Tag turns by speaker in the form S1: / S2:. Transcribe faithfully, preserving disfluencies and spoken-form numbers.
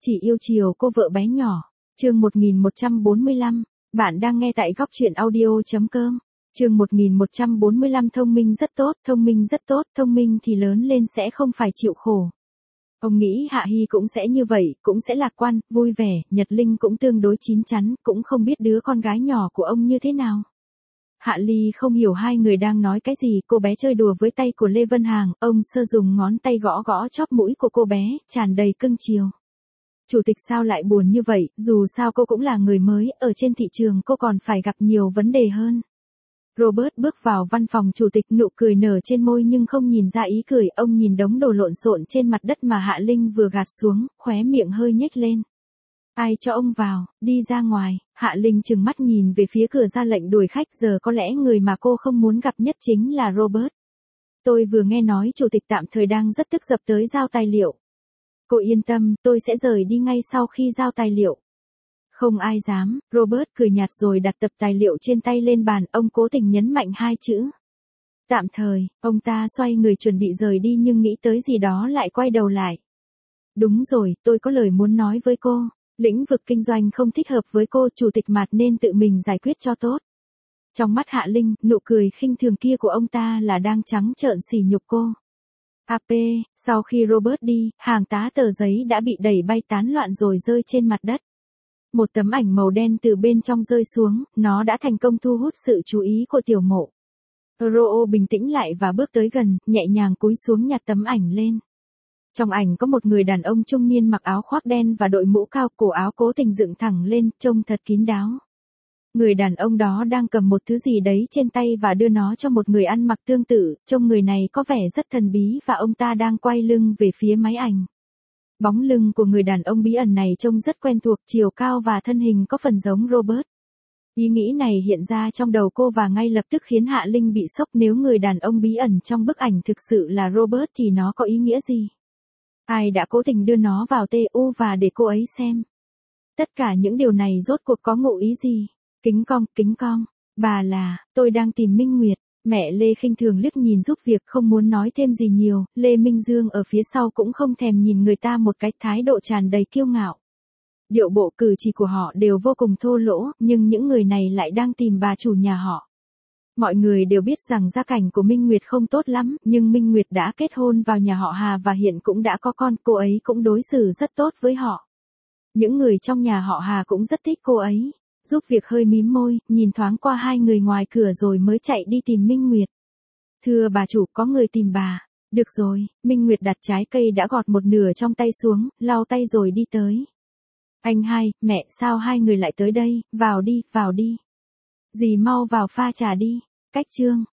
S1: Chỉ yêu chiều cô vợ bé nhỏ. Chương một nghìn một trăm bốn mươi lăm. Bạn đang nghe tại góc truyện audio.com. Chương một nghìn một trăm bốn mươi lăm. Thông minh rất tốt, thông minh rất tốt, thông minh thì lớn lên sẽ không phải chịu khổ. Ông nghĩ Hạ Hy cũng sẽ như vậy, cũng sẽ lạc quan, vui vẻ, Nhật Linh cũng tương đối chín chắn, cũng không biết đứa con gái nhỏ của ông như thế nào. Hạ Ly không hiểu hai người đang nói cái gì, cô bé chơi đùa với tay của Lê Vân Hàng, ông Sơ dùng ngón tay gõ gõ chóp mũi của cô bé, tràn đầy cưng chiều. Chủ tịch sao lại buồn như vậy, dù sao cô cũng là người mới, ở trên thị trường cô còn phải gặp nhiều vấn đề hơn. Robert bước vào văn phòng chủ tịch, nụ cười nở trên môi nhưng không nhìn ra ý cười, ông nhìn đống đồ lộn xộn trên mặt đất mà Hạ Linh vừa gạt xuống, khóe miệng hơi nhếch lên. Ai cho ông vào, đi ra ngoài. Hạ Linh trừng mắt nhìn về phía cửa ra lệnh đuổi khách, giờ có lẽ người mà cô không muốn gặp nhất chính là Robert. Tôi vừa nghe nói chủ tịch tạm thời đang rất tức giận tới giao tài liệu. Cô yên tâm, tôi sẽ rời đi ngay sau khi giao tài liệu. Không ai dám, Robert cười nhạt rồi đặt tập tài liệu trên tay lên bàn, ông cố tình nhấn mạnh hai chữ. Tạm thời, ông ta xoay người chuẩn bị rời đi nhưng nghĩ tới gì đó lại quay đầu lại. Đúng rồi, tôi có lời muốn nói với cô. Lĩnh vực kinh doanh không thích hợp với cô, chủ tịch Mạt nên tự mình giải quyết cho tốt. Trong mắt Hạ Linh, nụ cười khinh thường kia của ông ta là đang trắng trợn sỉ nhục cô. a pê, sau khi Robert đi, hàng tá tờ giấy đã bị đẩy bay tán loạn rồi rơi trên mặt đất. Một tấm ảnh màu đen từ bên trong rơi xuống, nó đã thành công thu hút sự chú ý của Tiểu Mộ. Roo bình tĩnh lại và bước tới gần, nhẹ nhàng cúi xuống nhặt tấm ảnh lên. Trong ảnh có một người đàn ông trung niên mặc áo khoác đen và đội mũ cao, cổ áo cố tình dựng thẳng lên, trông thật kín đáo. Người đàn ông đó đang cầm một thứ gì đấy trên tay và đưa nó cho một người ăn mặc tương tự, trông người này có vẻ rất thần bí và ông ta đang quay lưng về phía máy ảnh. Bóng lưng của người đàn ông bí ẩn này trông rất quen thuộc, chiều cao và thân hình có phần giống Robert. Ý nghĩ này hiện ra trong đầu cô và ngay lập tức khiến Hạ Linh bị sốc, nếu người đàn ông bí ẩn trong bức ảnh thực sự là Robert thì nó có ý nghĩa gì? Ai đã cố tình đưa nó vào tê u và để cô ấy xem? Tất cả những điều này rốt cuộc có ngụ ý gì? Kính cong, kính cong, bà là, tôi đang tìm Minh Nguyệt. Mẹ Lê khinh thường liếc nhìn giúp việc, không muốn nói thêm gì nhiều. Lê Minh Dương ở phía sau cũng không thèm nhìn người ta một cái, thái độ tràn đầy kiêu ngạo. Điệu bộ cử chỉ của họ đều vô cùng thô lỗ, nhưng những người này lại đang tìm bà chủ nhà họ. Mọi người đều biết rằng gia cảnh của Minh Nguyệt không tốt lắm, nhưng Minh Nguyệt đã kết hôn vào nhà họ Hà và hiện cũng đã có con, cô ấy cũng đối xử rất tốt với họ. Những người trong nhà họ Hà cũng rất thích cô ấy. Giúp việc hơi mím môi, nhìn thoáng qua hai người ngoài cửa rồi mới chạy đi tìm Minh Nguyệt. Thưa bà chủ, có người tìm bà. Được rồi, Minh Nguyệt đặt trái cây đã gọt một nửa trong tay xuống, lau tay rồi đi tới. Anh hai, mẹ, sao hai người lại tới đây, vào đi, vào đi. Dì mau vào pha trà đi. Cách chương.